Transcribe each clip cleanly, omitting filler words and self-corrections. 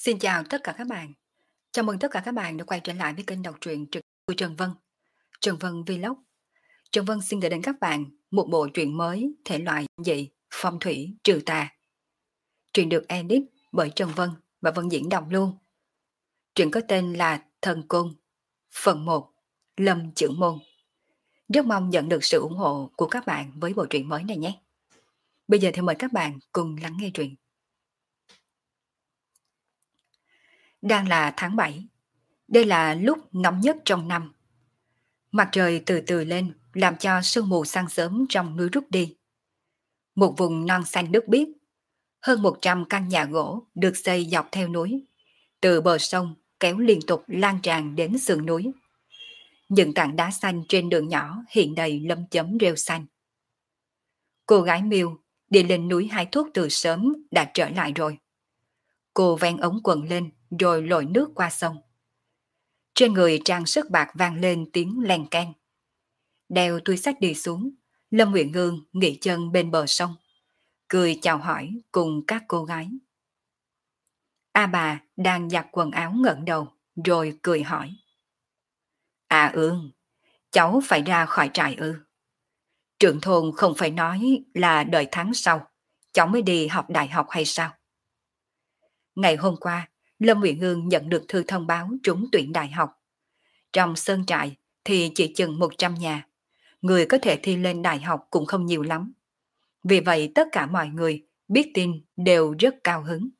Xin chào tất cả các bạn. Chào mừng tất cả các bạn đã quay trở lại với kênh đọc truyện trực của Trần Vân, Trần Vân Vlog. Trần Vân xin gửi đến các bạn một bộ truyện mới thể loại dị, phong thủy, trừ tà. Truyện được edit bởi Trần Vân và Vân diễn đọc luôn. Truyện có tên là Thần Cung, phần 1, Lâm Chữ Môn. Rất mong nhận được sự ủng hộ của các bạn với bộ truyện mới này nhé. Bây giờ thì mời các bạn cùng lắng nghe truyện. Đang là tháng 7. Đây là lúc nóng nhất trong năm. Mặt trời từ từ lên, làm cho sương mù sáng sớm trong núi rút đi. Một vùng non xanh nước biếc, hơn 100 căn nhà gỗ được xây dọc theo núi, từ bờ sông kéo liên tục lan tràn đến sườn núi. Những tảng đá xanh trên đường nhỏ hiện đầy lấm chấm rêu xanh. Cô gái Miêu đi lên núi hái thuốc từ sớm đã trở lại rồi. Cô vén ống quần lên rồi lội nước qua sông. Trên người trang sức bạc vang lên tiếng len keng. Đeo túi xách đi xuống, Lâm Nguyện Ngương nghỉ chân bên bờ sông, cười chào hỏi cùng các cô gái. A bà đang giặt quần áo ngẩng đầu, rồi cười hỏi. À Ương, cháu phải ra khỏi trại ư? Trưởng thôn không phải nói là đợi tháng sau, cháu mới đi học đại học hay sao? Ngày hôm qua, Lâm Nguyện Ngương nhận được thư thông báo trúng tuyển đại học. Trong sơn trại thì chỉ chừng 100 nhà, người có thể thi lên đại học cũng không nhiều lắm. Vì vậy tất cả mọi người biết tin đều rất cao hứng.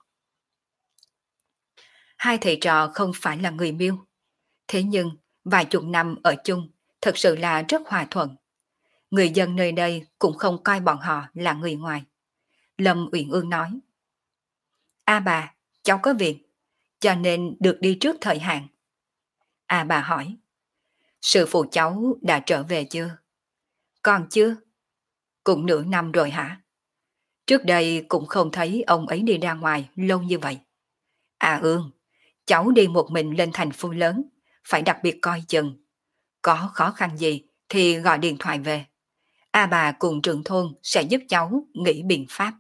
Hai thầy trò không phải là người Miêu. Thế nhưng vài chục năm ở chung thật sự là rất hòa thuận. Người dân nơi đây cũng không coi bọn họ là người ngoài. Lâm Uyển Ương nói. A bà, cháu có việc, cho nên được đi trước thời hạn. A bà hỏi. Sư phụ cháu đã trở về chưa? Còn chưa? Cũng nửa năm rồi hả? Trước đây cũng không thấy ông ấy đi ra ngoài lâu như vậy. À Ương, cháu đi một mình lên thành phố lớn, phải đặc biệt coi chừng. Có khó khăn gì thì gọi điện thoại về. A bà cùng trưởng thôn sẽ giúp cháu nghĩ biện pháp.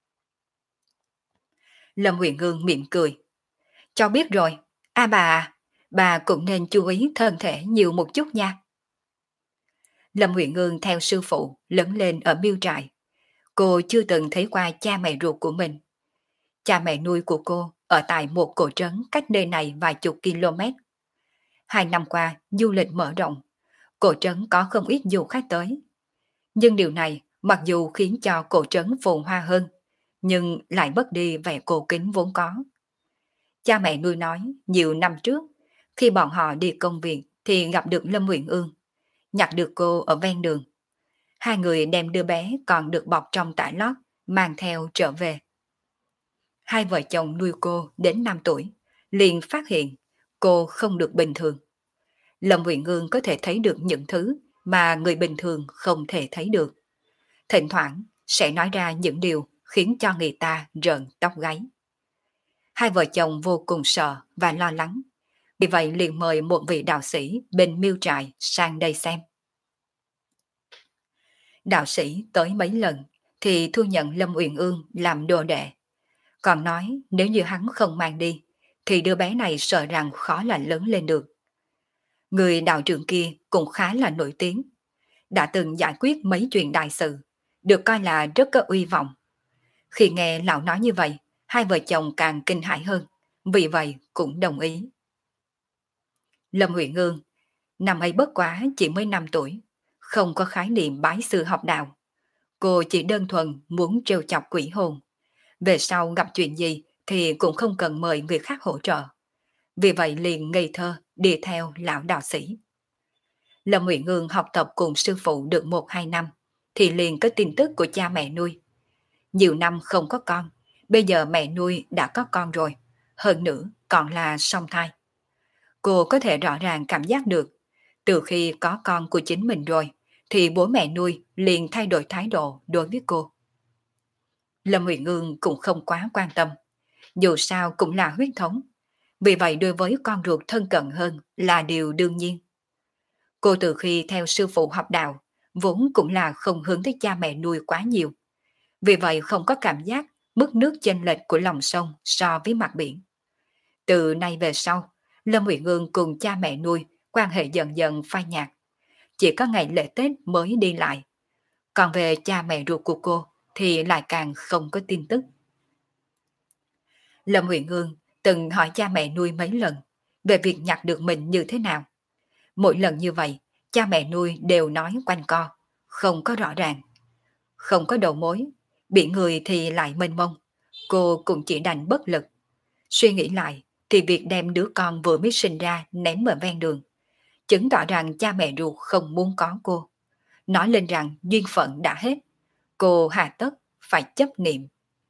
Lâm Huyền Ngương mỉm cười. Cháu biết rồi, A bà cũng nên chú ý thân thể nhiều một chút nha. Lâm Huyền Ngương theo sư phụ lớn lên ở Miêu Trại. Cô chưa từng thấy qua cha mẹ ruột của mình. Cha mẹ nuôi của cô ở tại một cổ trấn cách nơi này vài chục km. 2 năm qua, du lịch mở rộng, cổ trấn có không ít du khách tới. Nhưng điều này mặc dù khiến cho cổ trấn phồn hoa hơn, nhưng lại mất đi vẻ cổ kính vốn có. Cha mẹ nuôi nói, nhiều năm trước, khi bọn họ đi công việc thì gặp được Lâm Uyển Ương, nhặt được cô ở ven đường. Hai người đem đứa bé còn được bọc trong tã lót, mang theo trở về. Hai vợ chồng nuôi cô đến 5 tuổi, liền phát hiện cô không được bình thường. Lâm Uyển Ương có thể thấy được những thứ mà người bình thường không thể thấy được. Thỉnh thoảng sẽ nói ra những điều khiến cho người ta rợn tóc gáy. Hai vợ chồng vô cùng sợ và lo lắng, vì vậy liền mời một vị đạo sĩ bên Miêu Trại sang đây xem. Đạo sĩ tới mấy lần thì thu nhận Lâm Uyển Ương làm đồ đệ. Còn nói nếu như hắn không mang đi thì đứa bé này sợ rằng khó là lớn lên được. Người đạo trưởng kia cũng khá là nổi tiếng, đã từng giải quyết mấy chuyện đại sự, được coi là rất có uy vọng. Khi nghe lão nói như vậy, hai vợ chồng càng kinh hãi hơn, vì vậy cũng đồng ý. Lâm Huyền Ngương, năm ấy bất quá chỉ mới 5 tuổi, không có khái niệm bái sư học đạo. Cô chỉ đơn thuần muốn trêu chọc quỷ hồn. Về sau gặp chuyện gì thì cũng không cần mời người khác hỗ trợ. Vì vậy liền ngây thơ đi theo lão đạo sĩ. Lâm Huyền Ngương học tập cùng sư phụ được 1-2 năm, thì liền có tin tức của cha mẹ nuôi. Nhiều năm không có con, bây giờ mẹ nuôi đã có con rồi, hơn nữa còn là song thai. Cô có thể rõ ràng cảm giác được, từ khi có con của chính mình rồi, thì bố mẹ nuôi liền thay đổi thái độ đối với cô. Lâm Huyền Ngương cũng không quá quan tâm, dù sao cũng là huyết thống, vì vậy đối với con ruột thân cận hơn là điều đương nhiên. Cô từ khi theo sư phụ học đạo, vốn cũng là không hướng tới cha mẹ nuôi quá nhiều. Vì vậy không có cảm giác mức nước chênh lệch của lòng sông so với mặt biển. Từ nay về sau, Lâm Uyển Ương cùng cha mẹ nuôi quan hệ dần dần phai nhạt, chỉ có ngày lễ Tết mới đi lại. Còn về cha mẹ ruột của cô thì lại càng không có tin tức. Lâm Uyển Ương từng hỏi cha mẹ nuôi mấy lần về việc nhặt được mình như thế nào. Mỗi lần như vậy, cha mẹ nuôi đều nói quanh co, không có rõ ràng, không có đầu mối, bị người thì lại mênh mông. Cô cũng chỉ đành bất lực. Suy nghĩ lại, thì việc đem đứa con vừa mới sinh ra ném ở ven đường, chứng tỏ rằng cha mẹ ruột không muốn có cô. Nói lên rằng duyên phận đã hết, cô hà tất phải chấp niệm.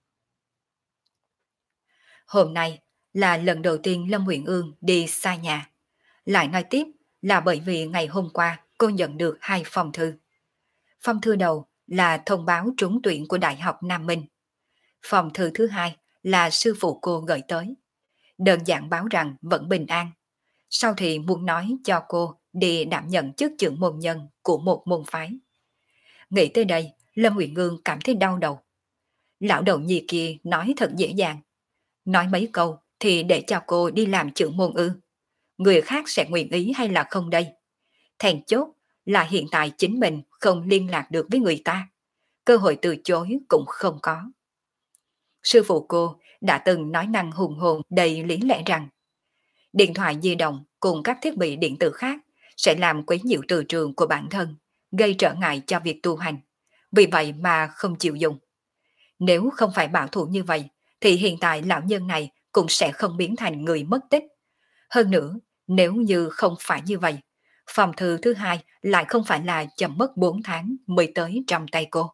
Hôm nay là lần đầu tiên Lâm Uyển Ương đi xa nhà. Lại nói tiếp là bởi vì ngày hôm qua cô nhận được hai phong thư. Phong thư đầu là thông báo trúng tuyển của Đại học Nam Minh. Phong thư thứ hai là sư phụ cô gửi tới. Đơn giản báo rằng vẫn bình an. Sau thì muốn nói cho cô đi đảm nhận chức trưởng môn nhân của một môn phái. Nghĩ tới đây, Lâm Uyển Ương cảm thấy đau đầu. Lão đầu nhi kia nói thật dễ dàng. Nói mấy câu thì để cho cô đi làm trưởng môn ư. Người khác sẽ nguyện ý hay là không đây? Thèn chốt là hiện tại chính mình không liên lạc được với người ta. Cơ hội từ chối cũng không có. Sư phụ cô đã từng nói năng hùng hồn đầy lý lẽ rằng điện thoại di động cùng các thiết bị điện tử khác sẽ làm quấy nhiễu từ trường của bản thân, gây trở ngại cho việc tu hành. Vì vậy mà không chịu dùng. Nếu không phải bảo thủ như vậy, thì hiện tại lão nhân này cũng sẽ không biến thành người mất tích. Hơn nữa, nếu như không phải như vậy, phòng thư thứ hai lại không phải là chậm mất 4 tháng mới tới trong tay cô.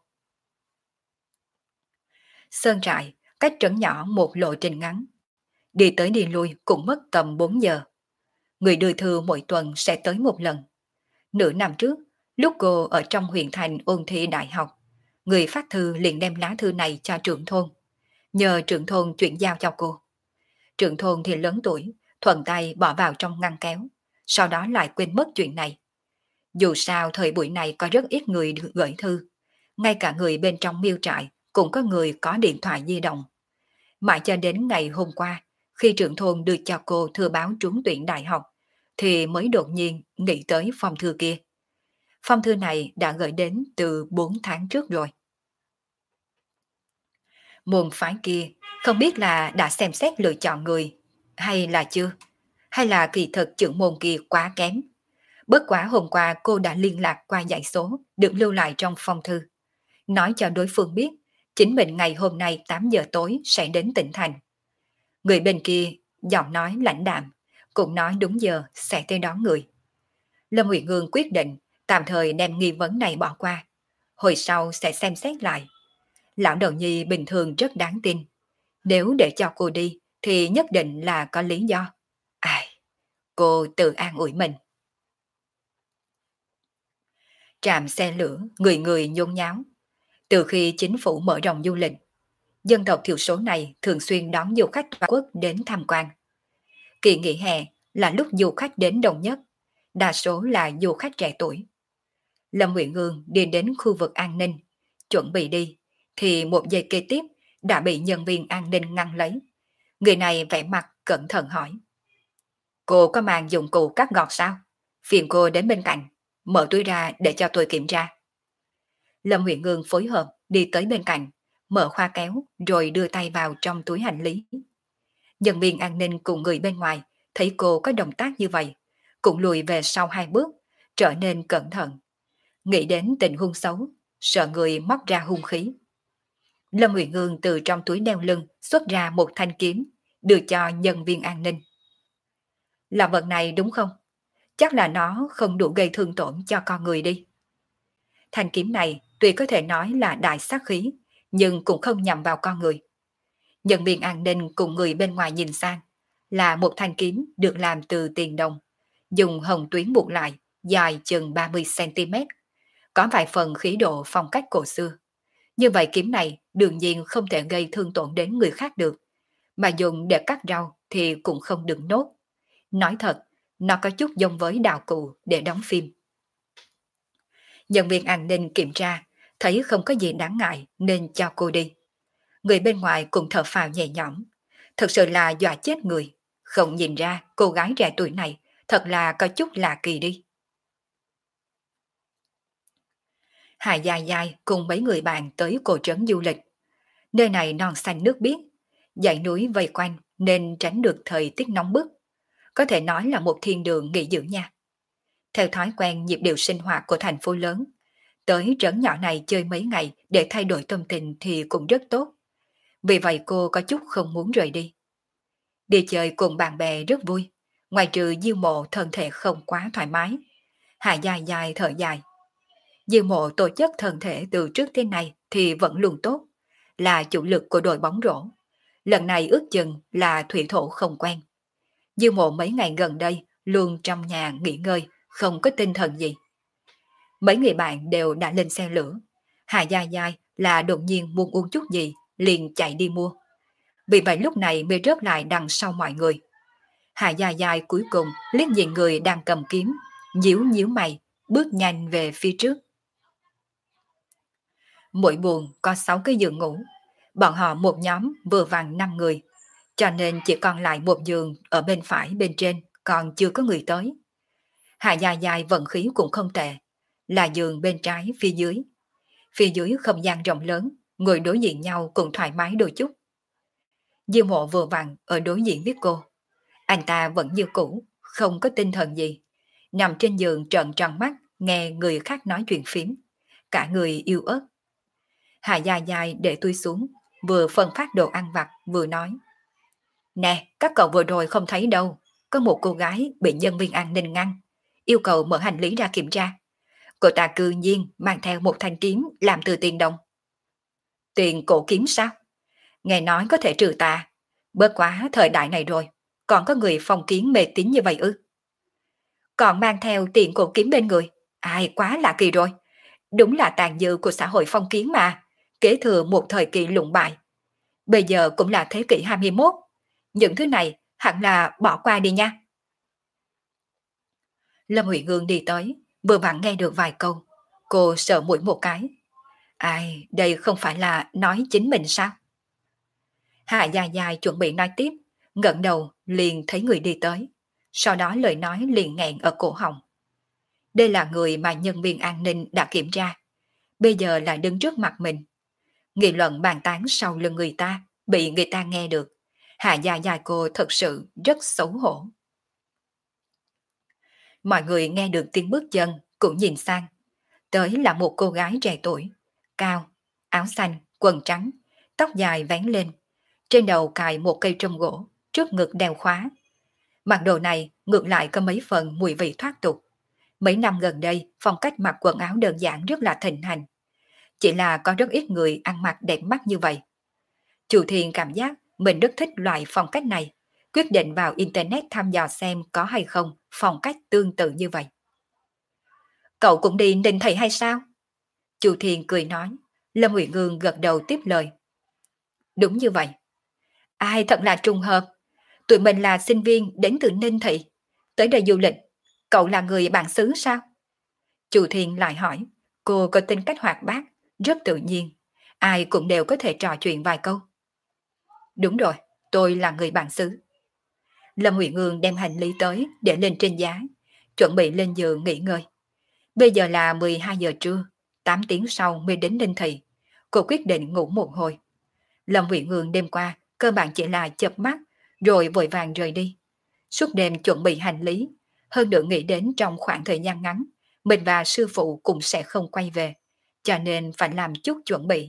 Sơn trại, cách trấn nhỏ một lộ trình ngắn. Đi tới đi lui cũng mất tầm 4 giờ. Người đưa thư mỗi tuần sẽ tới một lần. Nửa năm trước, lúc cô ở trong huyện thành ôn thi đại học, người phát thư liền đem lá thư này cho trưởng thôn. Nhờ trưởng thôn chuyển giao cho cô. Trưởng thôn thì lớn tuổi, thuận tay bỏ vào trong ngăn kéo, sau đó lại quên mất chuyện này. Dù sao thời buổi này có rất ít người được gửi thư, ngay cả người bên trong miêu trại cũng có người có điện thoại di động. Mãi cho đến ngày hôm qua, khi trưởng thôn đưa cho cô thư báo trúng tuyển đại học, thì mới đột nhiên nghĩ tới phong thư kia. Phong thư này đã gửi đến từ 4 tháng trước rồi. Môn phái kia không biết là đã xem xét lựa chọn người hay là chưa, hay là kỳ thực trưởng môn kia quá kém. Bất quá hôm qua cô đã liên lạc qua dãy số được lưu lại trong phong thư, nói cho đối phương biết chính mình ngày hôm nay 8 giờ tối sẽ đến tỉnh thành. Người bên kia giọng nói lãnh đạm, cũng nói đúng giờ sẽ tới đón người. Lâm Uyển Ương quyết định tạm thời đem nghi vấn này bỏ qua, hồi sau sẽ xem xét lại. Lão đầu nhi bình thường rất đáng tin, nếu để cho cô đi thì nhất định là có lý do. Ai, cô tự an ủi mình. Trạm xe lửa, người người nhốn nháo. Từ khi chính phủ mở rộng du lịch, dân tộc thiểu số này thường xuyên đón du khách toàn quốc đến tham quan. Kỳ nghỉ hè là lúc du khách đến đông nhất, đa số là du khách trẻ tuổi. Lâm Uyển Ương đi đến khu vực an ninh, chuẩn bị đi, thì một giây kế tiếp đã bị nhân viên an ninh ngăn lấy. Người này vẻ mặt cẩn thận hỏi. Cô có mang dụng cụ cắt gọt sao? Phiền cô đến bên cạnh, mở túi ra để cho tôi kiểm tra. Lâm Uyển Ương phối hợp đi tới bên cạnh, mở khoa kéo rồi đưa tay vào trong túi hành lý. Nhân viên an ninh cùng người bên ngoài thấy cô có động tác như vậy, cũng lùi về sau 2 bước, trở nên cẩn thận. Nghĩ đến tình huống xấu, sợ người móc ra hung khí. Lâm Uyển Ương từ trong túi đeo lưng xuất ra một thanh kiếm, đưa cho nhân viên an ninh. Là vật này đúng không? Chắc là nó không đủ gây thương tổn cho con người đi. Thanh kiếm này tuy có thể nói là đại sát khí, nhưng cũng không nhằm vào con người. Nhân viên an ninh cùng người bên ngoài nhìn sang, là một thanh kiếm được làm từ tiền đồng, dùng hồng tuyến buộc lại, dài chừng 30 cm, có vài phần khí độ phong cách cổ xưa. Như vậy kiếm này đương nhiên không thể gây thương tổn đến người khác được, mà dùng để cắt rau thì cũng không được nốt. Nói thật, nó có chút giống với đạo cụ để đóng phim. Nhân viên an ninh kiểm tra, thấy không có gì đáng ngại nên cho cô đi. Người bên ngoài cũng thở phào nhẹ nhõm. Thật sự là dọa chết người, Không nhìn ra cô gái trẻ tuổi này thật là có chút lạ kỳ đi. Hà Dài Dài cùng mấy người bạn tới cổ trấn du lịch. Nơi này non xanh nước biếc, dãy núi vây quanh nên tránh được thời tiết nóng bức. Có thể nói là một thiên đường nghỉ dưỡng nha. Theo thói quen nhịp điệu sinh hoạt của thành phố lớn, tới trấn nhỏ này chơi mấy ngày để thay đổi tâm tình thì cũng rất tốt. Vì vậy cô có chút không muốn rời đi. Đi chơi cùng bạn bè rất vui, ngoài trừ Diêu Mộ thân thể không quá thoải mái. Hà Dài Dài thở dài. Diêu Mộ tổ chức thân thể từ trước tới nay thì vẫn luôn tốt, là chủ lực của đội bóng rổ. Lần này ước chừng là thủy thổ không quen. Diêu Mộ mấy ngày gần đây luôn trong nhà nghỉ ngơi, không có tinh thần gì. Mấy người bạn đều đã lên xe lửa. Hà Dài Dài là đột nhiên muốn uống chút gì, liền chạy đi mua. Vì vậy lúc này mới rớt lại đằng sau mọi người. Hà Dài Dài cuối cùng liếc nhìn người đang cầm kiếm, nhíu nhíu mày, bước nhanh về phía trước. Mỗi buồng có 6 cái giường ngủ. Bọn họ một nhóm vừa vặn 5 người, cho nên chỉ còn lại một giường ở bên phải bên trên, còn chưa có người tới. Hà Dài Dài vận khí cũng không tệ, là giường bên trái phía dưới. Phía dưới không gian rộng lớn, người đối diện nhau cũng thoải mái đôi chút. Diêu Mộ vừa vặn ở đối diện với cô. Anh ta vẫn như cũ, không có tinh thần gì. Nằm trên giường trợn tròn mắt, nghe người khác nói chuyện phím. Cả người yêu ớt. Hà Dài Dài để tôi xuống, vừa phân phát đồ ăn vặt, vừa nói. Nè, các cậu vừa rồi không thấy đâu. Có một cô gái bị nhân viên an ninh ngăn, yêu cầu mở hành lý ra kiểm tra. Cô ta cư nhiên mang theo một thanh kiếm làm từ tiền đồng. Tiền cổ kiếm sao? Nghe nói có thể trừ tà. Bớt quá thời đại này rồi, còn có người phong kiến mê tín như vậy ư? Còn mang theo tiền cổ kiếm bên người. Ai quá lạ kỳ rồi. Đúng là tàn dư của xã hội phong kiến mà, kế thừa một thời kỳ lụng bại. Bây giờ cũng là thế kỷ 21. Những thứ này hẳn là bỏ qua đi nha. Lâm Huệ Ngương đi tới, vừa vặn nghe được vài câu. Cô sợ mũi một cái. Ai, đây không phải là nói chính mình sao? Hạ Dài Dài chuẩn bị nói tiếp, ngẩng đầu liền thấy người đi tới. Sau đó lời nói liền nghẹn ở cổ họng. Đây là người mà nhân viên an ninh đã kiểm tra. Bây giờ lại đứng trước mặt mình. Nghị luận bàn tán sau lưng người ta, bị người ta nghe được. Hạ Dài Dài cô thật sự rất xấu hổ. Mọi người nghe được tiếng bước chân, cũng nhìn sang. Tới là một cô gái trẻ tuổi, cao, áo xanh, quần trắng, tóc dài vén lên. Trên đầu cài một cây trâm gỗ, trước ngực đeo khóa. Mặc đồ này ngược lại có mấy phần mùi vị thoát tục. Mấy năm gần đây, phong cách mặc quần áo đơn giản rất là thịnh hành. Chỉ là có rất ít người ăn mặc đẹp mắt như vậy. Chu Thiên cảm giác mình rất thích loại phong cách này, quyết định vào Internet thăm dò xem có hay không phong cách tương tự như vậy. Cậu cũng đi Ninh Thị hay sao? Chu Thiên cười nói. Lâm Uyển Ngương gật đầu tiếp lời. Đúng như vậy. Ai thật là trùng hợp. Tụi mình là sinh viên đến từ Ninh Thị, tới đây du lịch. Cậu là người bản xứ sao? Chu Thiên lại hỏi. Cô có tính cách hoạt bát, rất tự nhiên. Ai cũng đều có thể trò chuyện vài câu. Đúng rồi, tôi là người bản xứ. Lâm Uyển Ngương đem hành lý tới để lên trên giá, chuẩn bị lên giường nghỉ ngơi. Bây giờ là 12 giờ trưa, 8 tiếng sau mới đến Ninh Thị. Cô quyết định ngủ một hồi. Lâm Uyển Ngương đêm qua cơ bản chỉ là chợp mắt rồi vội vàng rời đi. Suốt đêm chuẩn bị hành lý, hơn nữa nghĩ đến trong khoảng thời gian ngắn, mình và sư phụ cũng sẽ không quay về, cho nên phải làm chút chuẩn bị.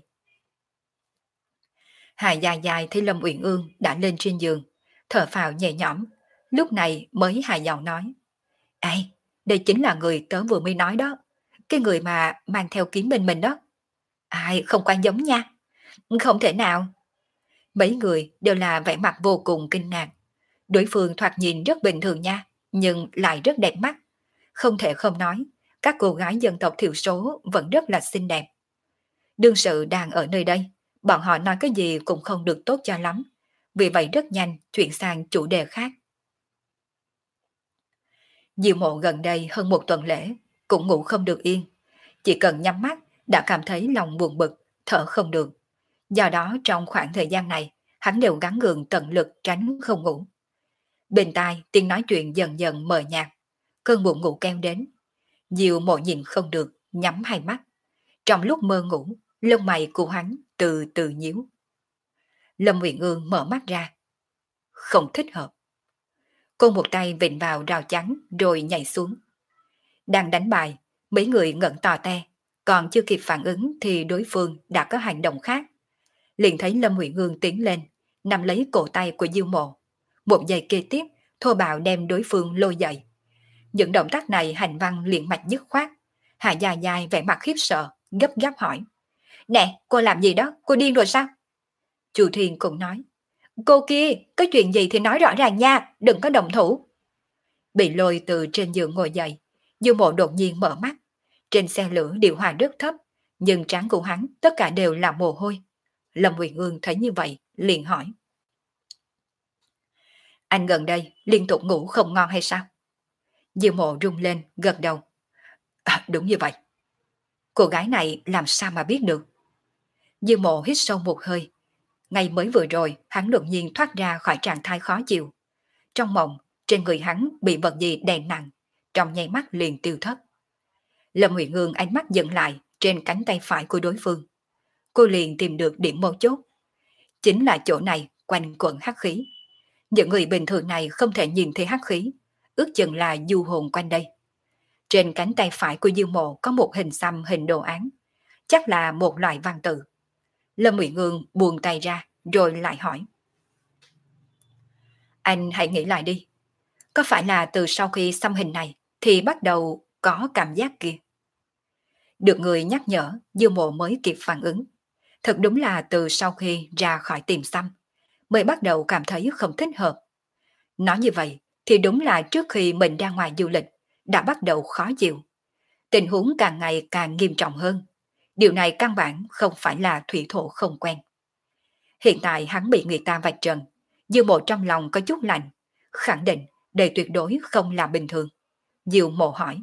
Hà Dài Dài thấy Lâm Uyển Ương đã lên trên giường, thở phào nhẹ nhõm, lúc này mới hài giọng nói. Ê, đây chính là người tớ vừa mới nói đó, cái người mà mang theo kiếm bên mình đó. Ai không quan giống nha. Không thể nào. Mấy người đều là vẻ mặt vô cùng kinh ngạc. Đối phương thoạt nhìn rất bình thường nha, nhưng lại rất đẹp mắt. Không thể không nói, các cô gái dân tộc thiểu số vẫn rất là xinh đẹp. Đương sự đang ở nơi đây, bọn họ nói cái gì cũng không được tốt cho lắm. Vì vậy rất nhanh chuyển sang chủ đề khác. Diệu Mộ gần đây hơn một tuần lễ, cũng ngủ không được yên. Chỉ cần nhắm mắt đã cảm thấy lòng buồn bực, thở không được. Do đó trong khoảng thời gian này, hắn đều gắng gượng tận lực tránh không ngủ. Bên tai tiếng nói chuyện dần dần mờ nhạt, cơn buồn ngủ kéo đến. Diệu Mộ nhìn không được, nhắm hai mắt. Trong lúc mơ ngủ, lông mày của hắn từ từ nhíu. Lâm Uyển Ương mở mắt ra. Không thích hợp. Cô một tay vịn vào rào chắn rồi nhảy xuống. Đang đánh bài, mấy người ngẩn tò te, còn chưa kịp phản ứng thì đối phương đã có hành động khác. Liền thấy Lâm Uyển Ương tiến lên, nắm lấy cổ tay của Diêu Mộ. Một giây kế tiếp, thô bạo đem đối phương lôi dậy. Những động tác này hành văn liền mạch dứt khoát. Hạ Dài Dài vẻ mặt khiếp sợ, gấp gáp hỏi. Nè, cô làm gì đó, cô điên rồi sao? Chu Thiên cũng nói. Cô kia, có chuyện gì thì nói rõ ràng nha, đừng có động thủ. Bị lôi từ trên giường ngồi dậy, Diêu Mộ đột nhiên mở mắt. Trên xe lửa điều hòa rất thấp, nhưng trán của hắn tất cả đều là mồ hôi. Lâm Uyển Ương thấy như vậy, liền hỏi. Anh gần đây liên tục ngủ không ngon hay sao? Diêu Mộ rung lên, gật đầu. Đúng như vậy. Cô gái này làm sao mà biết được? Diêu Mộ hít sâu một hơi. Ngay mới vừa rồi, hắn đột nhiên thoát ra khỏi trạng thái khó chịu. Trong mộng, trên người hắn bị vật gì đè nặng, trong nháy mắt liền tiêu thất. Lâm Uyển Ương ánh mắt dừng lại trên cánh tay phải của đối phương. Cô liền tìm được điểm mấu chốt. Chính là chỗ này quanh quẩn hắc khí. Những người bình thường này không thể nhìn thấy hắc khí, ước chừng là du hồn quanh đây. Trên cánh tay phải của Diêu Mộ có một hình xăm hình đồ án, chắc là một loại văn tự. Lâm Uyển Ương buông tay ra rồi lại hỏi. Anh hãy nghĩ lại đi. Có phải là từ sau khi xăm hình này thì bắt đầu có cảm giác kia? Được người nhắc nhở, Diêu Mộ mới kịp phản ứng. Thật đúng là từ sau khi ra khỏi tìm xăm, mới bắt đầu cảm thấy không thích hợp. Nói như vậy thì đúng là trước khi mình ra ngoài du lịch, đã bắt đầu khó chịu. Tình huống càng ngày càng nghiêm trọng hơn. Điều này căn bản không phải là thủy thổ không quen. Hiện tại hắn bị người ta vạch trần, Diêu Mộ trong lòng có chút lạnh, khẳng định đây tuyệt đối không là bình thường. Diêu Mộ hỏi.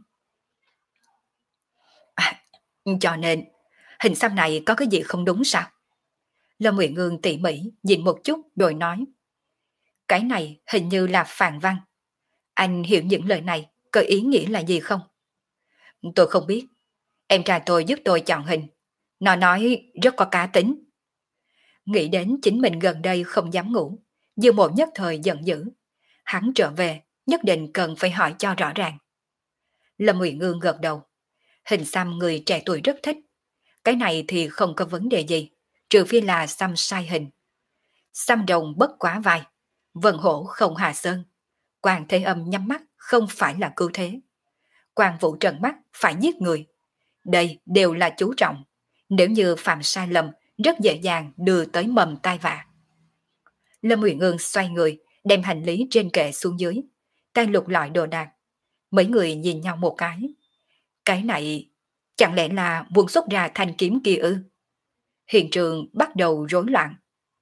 Cho nên, hình xăm này có cái gì không đúng sao? Lâm Uyển Ương tỉ mỉ nhìn một chút rồi nói. Cái này hình như là phàn văn. Anh hiểu những lời này có ý nghĩa là gì không? Tôi không biết. Em trai tôi giúp tôi chọn hình. Nó nói rất có cá tính. Nghĩ đến chính mình gần đây không dám ngủ, Diêu Mộ nhất thời giận dữ. Hắn trở về, nhất định cần phải hỏi cho rõ ràng. Lâm Uyển Ương gật đầu. Hình xăm người trẻ tuổi rất thích. Cái này thì không có vấn đề gì, trừ phi là xăm sai hình. Xăm đồng bất quá vai, vân hổ không hạ sơn. Quan Thế Âm nhắm mắt không phải là cứu thế. Quan Vũ trợn mắt phải giết người. Đây đều là chú trọng. Nếu như phạm sai lầm, rất dễ dàng đưa tới mầm tai vạ. Lâm Uyển Ương xoay người, đem hành lý trên kệ xuống dưới, tay lục lọi đồ đạc. Mấy người nhìn nhau một cái. Cái này, chẳng lẽ là muốn xuất ra thanh kiếm kia ư? Hiện trường bắt đầu rối loạn.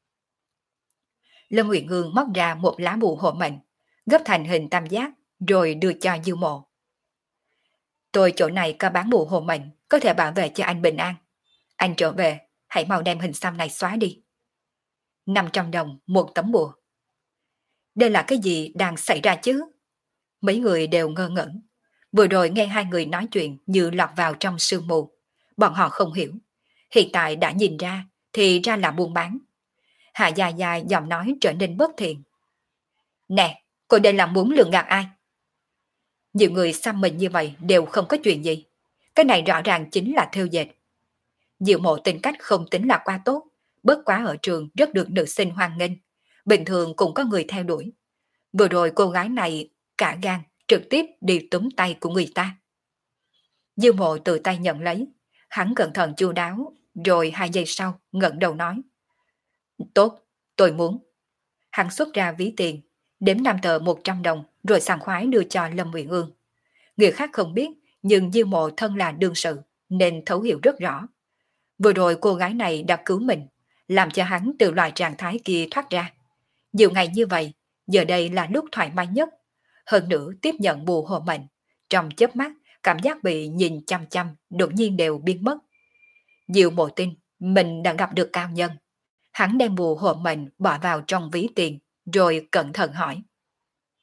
Lâm Uyển Ương móc ra một lá bùa hộ mệnh, gấp thành hình tam giác, rồi đưa cho Diêu Mộ. Tôi chỗ này có bán bùa hộ mệnh, có thể bảo vệ cho anh bình an. Anh trở về, hãy mau đem hình xăm này xóa đi. 500 đồng một tấm bùa. Đây là cái gì đang xảy ra chứ? Mấy người đều ngơ ngẩn. Vừa rồi nghe hai người nói chuyện như lọt vào trong sương mù. Bọn họ không hiểu. Hiện tại đã nhìn ra, thì ra là buôn bán. Hạ Dài Dài giọng nói trở nên bất thiện. Nè, cô đây là muốn lường gạt ai? Nhiều người xăm mình như vậy đều không có chuyện gì. Cái này rõ ràng chính là thêu dệt. Diệu Mộ tính cách không tính là quá tốt, bất quá ở trường rất được nữ sinh hoan nghênh. Bình thường cũng có người theo đuổi. Vừa rồi cô gái này cả gan trực tiếp đi túm tay của người ta. Diêu Mộ từ tay nhận lấy, hắn cẩn thận chu đáo, rồi 2 giây sau ngẩng đầu nói. Tốt, tôi muốn. Hắn xuất ra ví tiền, đếm 5 tờ 100 đồng rồi sảng khoái đưa cho Lâm Uyển Ương. Người khác không biết, nhưng Diêu Mộ thân là đương sự, nên thấu hiểu rất rõ. Vừa rồi cô gái này đã cứu mình, làm cho hắn từ loại trạng thái kia thoát ra. Nhiều ngày như vậy, giờ đây là lúc thoải mái nhất. Hơn nữa tiếp nhận bùa hộ mệnh, trong chớp mắt, cảm giác bị nhìn chăm chăm đột nhiên đều biến mất. Diệu Mộ tin mình đã gặp được cao nhân. Hắn đem bùa hộ mệnh bỏ vào trong ví tiền, rồi cẩn thận hỏi.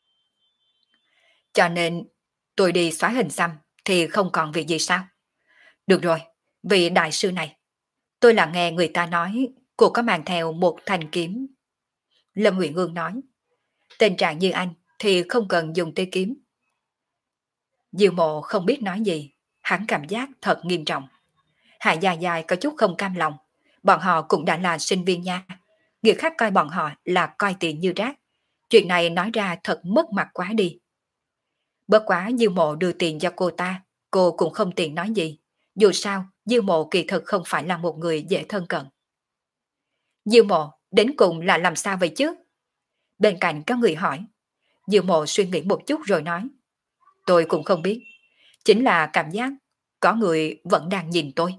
Cho nên tôi đi xóa hình xăm thì không còn việc gì sao? Được rồi, vị đại sư này, tôi là nghe người ta nói cô có mang theo một thanh kiếm. Lâm Nguyện Ương nói, tình trạng như anh thì không cần dùng tê kiếm. Diêu Mộ không biết nói gì, hắn cảm giác thật nghiêm trọng. Hạ Dài Dài có chút không cam lòng, bọn họ cũng đã là sinh viên nha. Người khác coi bọn họ là coi tiền như rác. Chuyện này nói ra thật mất mặt quá đi. Bất quá Diêu Mộ đưa tiền cho cô ta, cô cũng không tiện nói gì. Dù sao, Diêu Mộ kỳ thực không phải là một người dễ thân cận. Diêu Mộ, đến cùng là làm sao vậy chứ? Bên cạnh có người hỏi. Diêu Mộ suy nghĩ một chút rồi nói. Tôi cũng không biết. Chính là cảm giác có người vẫn đang nhìn tôi.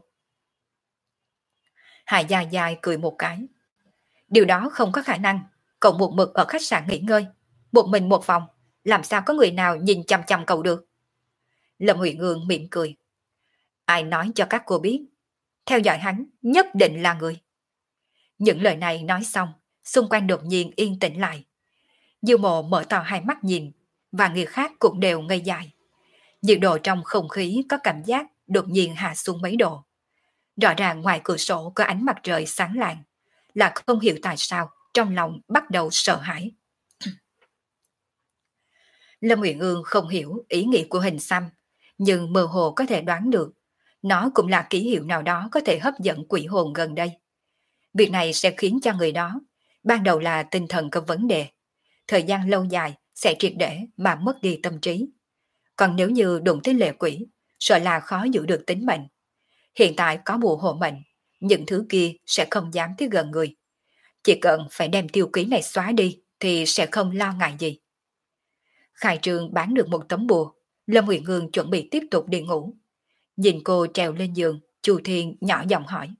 Hà Dài Dài cười một cái. Điều đó không có khả năng. Cậu một mực ở khách sạn nghỉ ngơi. Một mình một phòng. Làm sao có người nào nhìn chằm chằm cậu được? Lâm Huyền Ương mỉm cười. Ai nói cho các cô biết. Theo dõi hắn nhất định là người. Những lời này nói xong, xung quanh đột nhiên yên tĩnh lại. Diêu Mộ mở to hai mắt nhìn, và người khác cũng đều ngây dại. Nhiệt độ trong không khí có cảm giác đột nhiên hạ xuống mấy độ. Rõ ràng ngoài cửa sổ có ánh mặt trời sáng lạng, là không hiểu tại sao trong lòng bắt đầu sợ hãi. Lâm Uyển Ương không hiểu ý nghĩa của hình xăm, nhưng mơ hồ có thể đoán được. Nó cũng là ký hiệu nào đó có thể hấp dẫn quỷ hồn gần đây. Việc này sẽ khiến cho người đó, ban đầu là tinh thần có vấn đề, thời gian lâu dài sẽ triệt để mà mất đi tâm trí. Còn nếu như đụng tới lệ quỷ, sợ là khó giữ được tính mệnh. Hiện tại có bùa hộ mệnh, những thứ kia sẽ không dám tới gần người. Chỉ cần phải đem tiêu ký này xóa đi thì sẽ không lo ngại gì. Khai Trương bán được một tấm bùa, Lâm Huyền Hương chuẩn bị tiếp tục đi ngủ. Nhìn cô trèo lên giường, Chu Thiên nhỏ giọng hỏi.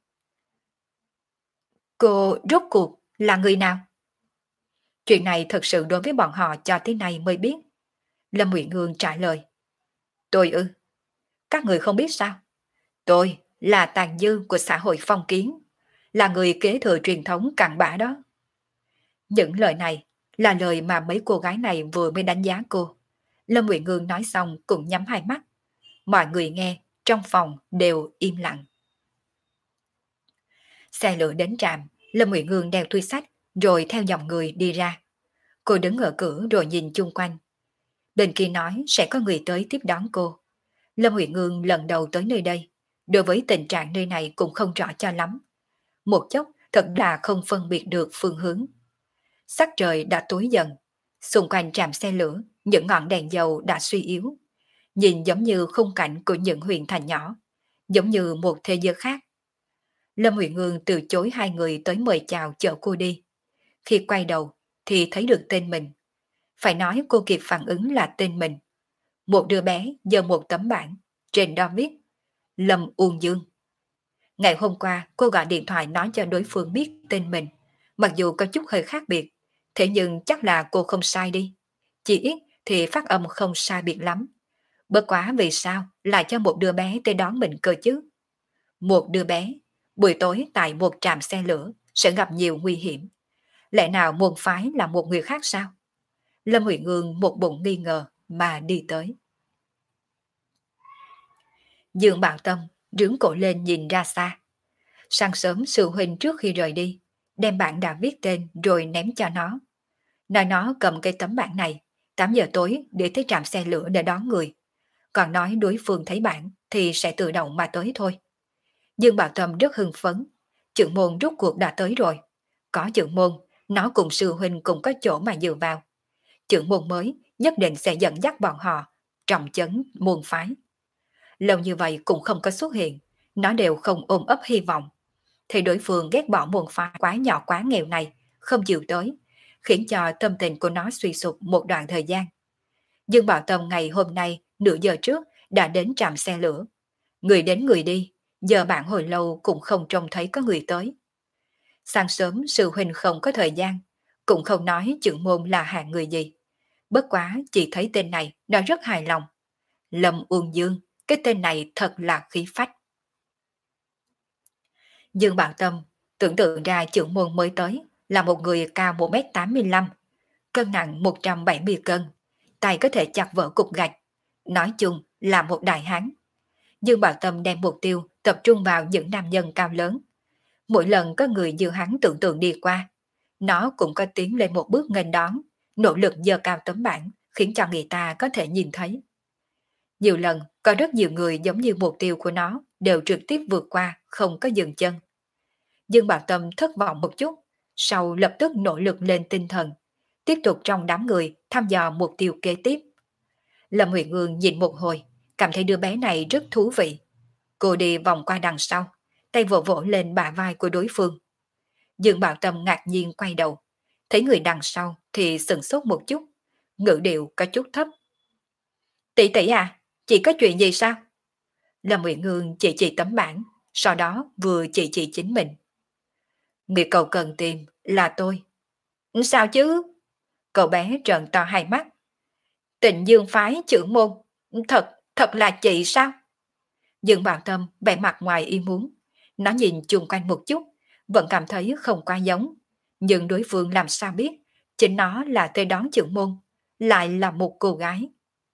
Cô rốt cuộc là người nào? Chuyện này thật sự đối với bọn họ cho tới nay mới biết. Lâm Huyền Hương trả lời. Tôi ư? Các người không biết sao? Tôi là tàn dư của xã hội phong kiến, là người kế thừa truyền thống cặn bã đó. Những lời này là lời mà mấy cô gái này vừa mới đánh giá cô. Lâm Nguyện Ngương nói xong cũng nhắm hai mắt. Mọi người nghe, trong phòng đều im lặng. Xe lửa đến trạm, Lâm Nguyện Ngương đeo túi sách rồi theo dòng người đi ra. Cô đứng ở cửa rồi nhìn chung quanh. Bên kia nói sẽ có người tới tiếp đón cô. Lâm Nguyện Ngương lần đầu tới nơi đây, đối với tình trạng nơi này cũng không rõ cho lắm. Một chốc thật là không phân biệt được phương hướng. Sắc trời đã tối dần, xung quanh trạm xe lửa, những ngọn đèn dầu đã suy yếu. Nhìn giống như khung cảnh của những huyện thành nhỏ, giống như một thế giới khác. Lâm Huyền Hương từ chối hai người tới mời chào chở cô đi. Khi quay đầu thì thấy được tên mình. Phải nói cô kịp phản ứng là tên mình. Một đứa bé giơ một tấm bảng, trên đó viết Lâm Uông Dương. Ngày hôm qua cô gọi điện thoại nói cho đối phương biết tên mình. Mặc dù có chút hơi khác biệt, thế nhưng chắc là cô không sai đi. Chỉ ít thì phát âm không sai biệt lắm. Bất quá vì sao lại cho một đứa bé tới đón mình cơ chứ? Một đứa bé, buổi tối tại một trạm xe lửa sẽ gặp nhiều nguy hiểm. Lẽ nào môn phái là một người khác sao? Lâm Huyền Ương một bụng nghi ngờ mà đi tới. Dương Bảo Tâm rướng cổ lên nhìn ra xa. Sáng sớm sư huynh trước khi rời đi, đem bảng đã viết tên rồi ném cho nó. Nói nó cầm cái tấm bảng này, 8 giờ tối để tới trạm xe lửa để đón người. Còn nói đối phương thấy bảng thì sẽ tự động mà tới thôi. Dương Bảo Tâm rất hưng phấn. Trưởng môn rút cuộc đã tới rồi. Có trưởng môn, nó cùng sư huynh cũng có chỗ mà dựa vào. Trưởng môn mới nhất định sẽ dẫn dắt bọn họ trọng chấn môn phái. Lâu như vậy cũng không có xuất hiện, nó đều không ôm ấp hy vọng. Thì đối phương ghét bỏ môn phái quá nhỏ quá nghèo này, không chịu tới, khiến cho tâm tình của nó suy sụp một đoạn thời gian. Dương Bảo Tâm ngày hôm nay, nửa giờ trước, đã đến trạm xe lửa. Người đến người đi, giờ bạn hồi lâu cũng không trông thấy có người tới. Sáng sớm sư huynh không có thời gian, cũng không nói trưởng môn là hạng người gì. Bất quá chỉ thấy tên này nó rất hài lòng. Lâm Uông Dương, cái tên này thật là khí phách. Dương Bảo Tâm tưởng tượng ra trưởng môn mới tới là một người cao 1m85, cân nặng 170 cân, tay có thể chặt vỡ cục gạch. Nói chung là một đại hán. Dương Bảo Tâm đem mục tiêu tập trung vào những nam nhân cao lớn. Mỗi lần có người như hắn tưởng tượng đi qua, nó cũng có tiến lên một bước nghênh đón, nỗ lực giơ cao tấm bảng, khiến cho người ta có thể nhìn thấy. Nhiều lần, có rất nhiều người giống như mục tiêu của nó đều trực tiếp vượt qua, không có dừng chân. Dương Bảo Tâm thất vọng một chút, sau lập tức nỗ lực lên tinh thần, tiếp tục trong đám người thăm dò mục tiêu kế tiếp. Lâm Huyền Ương nhìn một hồi, cảm thấy đứa bé này rất thú vị. Cô đi vòng qua đằng sau, tay vỗ vỗ lên bả vai của đối phương. Dương Bảo Tâm ngạc nhiên quay đầu, thấy người đằng sau thì sửng sốt một chút, ngữ điệu có chút thấp. Tỷ tỷ à, chị có chuyện gì sao? Lâm Uyển Ương chỉ tấm bảng, sau đó vừa chỉ chính mình. Người cậu cần tìm là tôi. Sao chứ? Cậu bé trợn to hai mắt. Tịnh Dương phái trưởng môn, thật là chị sao? Dương Bảo Tâm vẻ mặt ngoài ý muốn, nó nhìn chung quanh một chút, vẫn cảm thấy không quá giống. Nhưng đối phương làm sao biết, chính nó là tới đón trưởng môn, lại là một cô gái.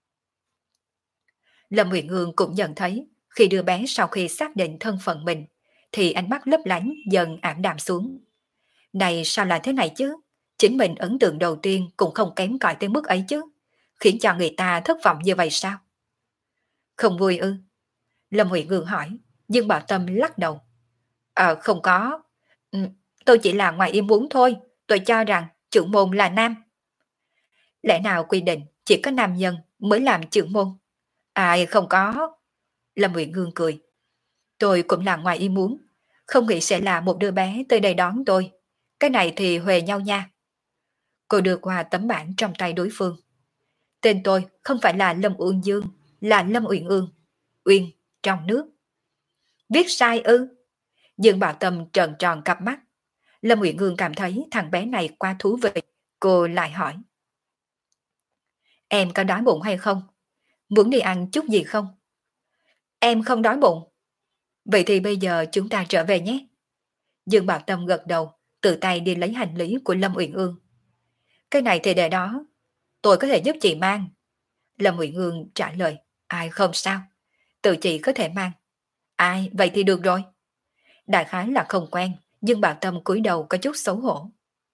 Lâm Uyển Ương cũng nhận thấy, khi đứa bé sau khi xác định thân phận mình, thì ánh mắt lấp lánh dần ảm đạm xuống. Này sao lại thế này chứ? Chính mình ấn tượng đầu tiên cũng không kém cỏi tới mức ấy chứ. Khiến cho người ta thất vọng như vậy sao? Không vui ư? Lâm Uyển Ương hỏi, nhưng Bảo Tâm lắc đầu. Không có. Ừ, tôi chỉ là ngoài ý muốn thôi. Tôi cho rằng trưởng môn là nam. Lẽ nào quy định chỉ có nam nhân mới làm trưởng môn? Ai không có. Lâm Uyển Ương cười. Tôi cũng là ngoài ý muốn. Không nghĩ sẽ là một đứa bé tới đây đón tôi. Cái này thì huề nhau nha. Cô đưa qua tấm bảng trong tay đối phương. Tên tôi không phải là Lâm Uyên Dương, là Lâm Uyển Ương. Uyên, trong nước. Viết sai ư? Dương Bảo Tâm trợn tròn cặp mắt. Lâm Uyển Ương cảm thấy thằng bé này quá thú vị. Cô lại hỏi. Em có đói bụng hay không? Muốn đi ăn chút gì không? Em không đói bụng. Vậy thì bây giờ chúng ta trở về nhé. Dương Bảo Tâm gật đầu, tự tay đi lấy hành lý của Lâm Uyển Ương. Cái này thì để đó, tôi có thể giúp chị mang. Lâm Uyển Ương trả lời, ai không sao, tự chị có thể mang. Ai, vậy thì được rồi. Đại khái là không quen, Dương Bảo Tâm cúi đầu có chút xấu hổ.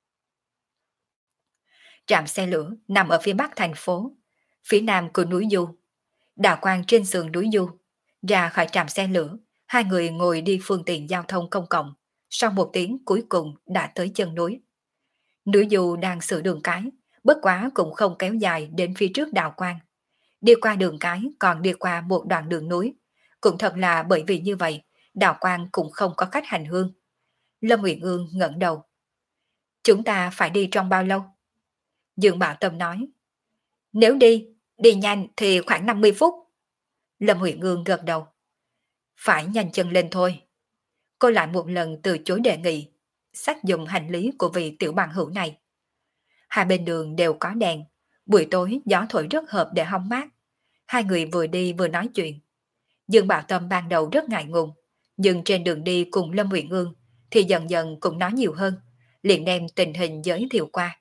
Trạm xe lửa nằm ở phía bắc thành phố, phía nam của núi Du. Đào quang trên sườn núi Du. Ra khỏi trạm xe lửa, hai người ngồi đi phương tiện giao thông công cộng. Sau một tiếng cuối cùng đã tới chân núi. Núi Du đang sửa đường cái, bất quá cũng không kéo dài đến phía trước đào quang. Đi qua đường cái còn đi qua một đoạn đường núi. Cũng thật là bởi vì như vậy, đào quang cũng không có khách hành hương. Lâm Uyển Ương ngẩng đầu. Chúng ta phải đi trong bao lâu? Dương Bảo Tâm nói. Nếu đi nhanh thì khoảng 50 phút. Lâm Uyển Ương gật đầu. Phải nhanh chân lên thôi. Cô lại một lần từ chối đề nghị, xách dùng hành lý của vị tiểu bằng hữu này. Hai bên đường đều có đèn, buổi tối gió thổi rất hợp để hóng mát. Hai người vừa đi vừa nói chuyện. Dương Bảo Tâm ban đầu rất ngại ngùng, nhưng trên đường đi cùng Lâm Uyển Ương thì dần dần cũng nói nhiều hơn, liền đem tình hình giới thiệu qua.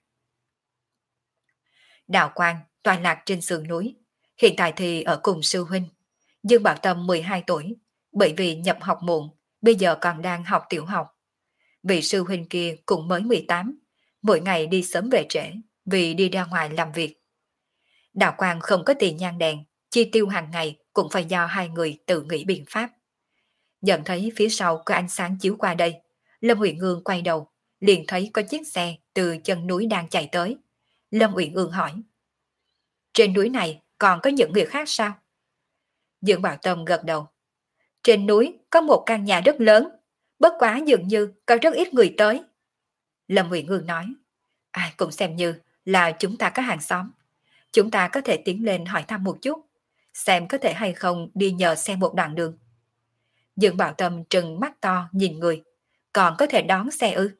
Đạo Quang toàn lạc trên sườn núi, hiện tại thì ở cùng sư huynh. Dương Bảo Tâm 12 tuổi, bởi vì nhập học muộn, bây giờ còn đang học tiểu học. Vị sư huynh kia cũng mới 18, mỗi ngày đi sớm về trễ, vì đi ra ngoài làm việc. Đạo Quang không có tiền nhang đèn, chi tiêu hàng ngày cũng phải do hai người tự nghĩ biện pháp. Nhận thấy phía sau có ánh sáng chiếu qua đây, Lâm Uyển Ương quay đầu, liền thấy có chiếc xe từ chân núi đang chạy tới. Lâm Uyển Ương hỏi. Trên núi này còn có những người khác sao? Dương Bảo Tâm gật đầu. Trên núi có một căn nhà rất lớn, bất quá dường như có rất ít người tới. Lâm Uyển Ương nói. Ai cũng xem như là chúng ta có hàng xóm. Chúng ta có thể tiến lên hỏi thăm một chút, xem có thể hay không đi nhờ xe một đoạn đường. Dương Bảo Tâm trừng mắt to nhìn người, còn có thể đón xe ư?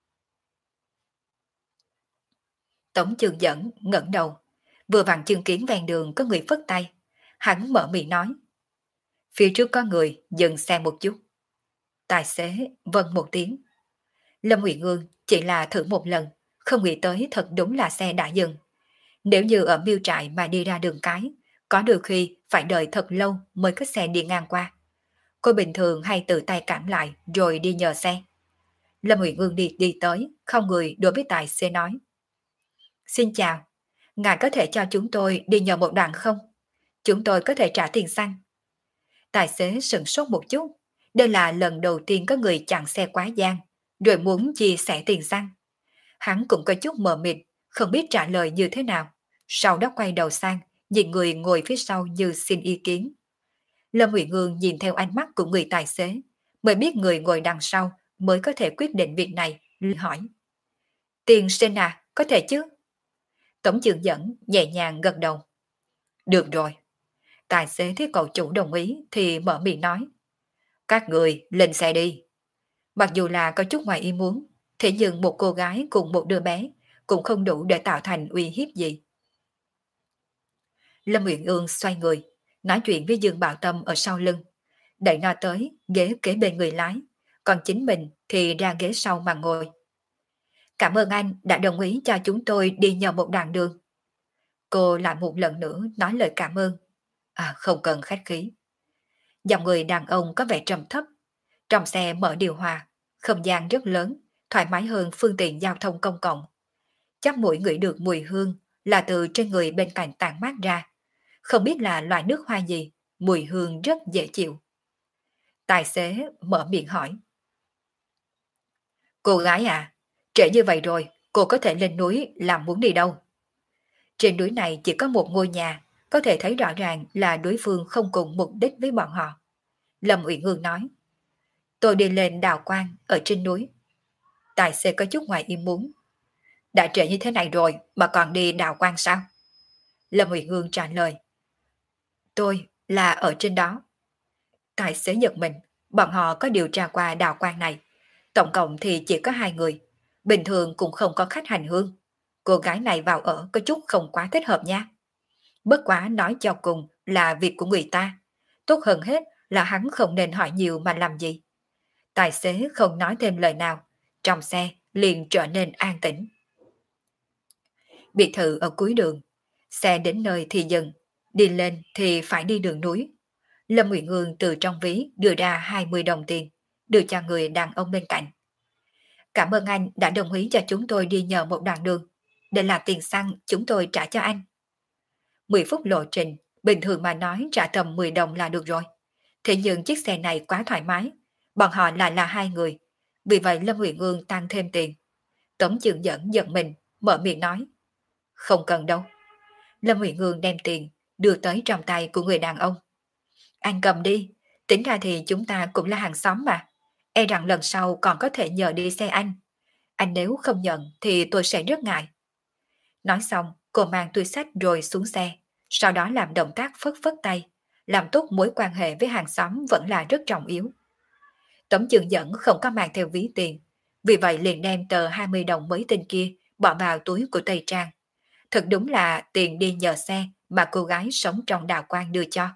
Tống Trường Dẫn ngẩng đầu, vừa vặn chứng kiến ven đường có người phất tay, hắn mở miệng nói. Phía trước có người, dừng xe một chút. Tài xế vâng một tiếng. Lâm Uyển Ương chỉ là thử một lần, không nghĩ tới thật đúng là xe đã dừng. Nếu như ở miêu trại mà đi ra đường cái, có đôi khi phải đợi thật lâu mới có xe đi ngang qua. Cô bình thường hay tự tay cản lại rồi đi nhờ xe. Lâm Uyển Ương đi tới, không người đối với tài xế nói. Xin chào, ngài có thể cho chúng tôi đi nhờ một đoạn không? Chúng tôi có thể trả tiền xăng. Tài xế sửng sốt một chút. Đây là lần đầu tiên có người chặn xe quá gian, rồi muốn chia sẻ tiền xăng. Hắn cũng có chút mờ mịt, không biết trả lời như thế nào. Sau đó quay đầu sang, nhìn người ngồi phía sau như xin ý kiến. Lâm Uyển Ương nhìn theo ánh mắt của người tài xế, mới biết người ngồi đằng sau mới có thể quyết định việc này, liền hỏi. Tiền sinh à, có thể chứ? Tổng trưởng dẫn nhẹ nhàng gật đầu. Được rồi. Tài xế thấy cậu chủ đồng ý thì mở miệng nói. Các người lên xe đi. Mặc dù là có chút ngoài ý muốn, thế nhưng một cô gái cùng một đứa bé cũng không đủ để tạo thành uy hiếp gì. Lâm Uyển Ương xoay người, nói chuyện với Dương Bảo Tâm ở sau lưng. Đẩy nó tới ghế kế bên người lái, còn chính mình thì ra ghế sau mà ngồi. Cảm ơn anh đã đồng ý cho chúng tôi đi nhờ một đoạn đường. Cô lại một lần nữa nói lời cảm ơn. À, không cần khách khí. Dòng người đàn ông có vẻ trầm thấp. Trong xe mở điều hòa, không gian rất lớn, thoải mái hơn phương tiện giao thông công cộng. Chắc mũi ngửi được mùi hương là từ trên người bên cạnh tản mát ra. Không biết là loại nước hoa gì, mùi hương rất dễ chịu. Tài xế mở miệng hỏi. Cô gái à, trễ như vậy rồi, cô có thể lên núi làm muốn đi đâu? Trên núi này chỉ có một ngôi nhà, có thể thấy rõ ràng là đối phương không cùng mục đích với bọn họ. Lâm Uyển Ương nói. Tôi đi lên đào quang ở trên núi. Tài xế có chút ngoài ý muốn. Đã trễ như thế này rồi mà còn đi đào quang sao? Lâm Uyển Ương trả lời. Tôi là ở trên đó. Tài xế giật mình, bọn họ có điều tra qua đào quang này. Tổng cộng thì chỉ có 2 người. Bình thường cũng không có khách hành hương. Cô gái này vào ở có chút không quá thích hợp nha. Bất quá nói cho cùng là việc của người ta. Tốt hơn hết là hắn không nên hỏi nhiều mà làm gì. Tài xế không nói thêm lời nào. Trong xe liền trở nên an tĩnh. Biệt thự ở cuối đường. Xe đến nơi thì dừng. Đi lên thì phải đi đường núi. Lâm Uyển Ương từ trong ví đưa ra 20 đồng tiền. Đưa cho người đàn ông bên cạnh. Cảm ơn anh đã đồng ý cho chúng tôi đi nhờ một đoạn đường. Đây là tiền xăng chúng tôi trả cho anh. 10 phút lộ trình, bình thường mà nói trả tầm 10 đồng là được rồi. Thế nhưng chiếc xe này quá thoải mái. Bọn họ lại là 2 người. Vì vậy Lâm Uyển Ương tăng thêm tiền. Tống Trường Dẫn giận mình, mở miệng nói. Không cần đâu. Lâm Uyển Ương đem tiền, đưa tới trong tay của người đàn ông. Anh cầm đi, tính ra thì chúng ta cũng là hàng xóm mà. E rằng lần sau còn có thể nhờ đi xe anh. Anh nếu không nhận thì tôi sẽ rất ngại. Nói xong, cô mang túi xách rồi xuống xe, sau đó làm động tác phất phất tay, làm tốt mối quan hệ với hàng xóm vẫn là rất trọng yếu. Tống Trường Dẫn không có mang theo ví tiền, vì vậy liền đem tờ 20 đồng mới tinh kia bỏ vào túi của Tây Trang. Thật đúng là tiền đi nhờ xe mà cô gái sống trong đào quang đưa cho.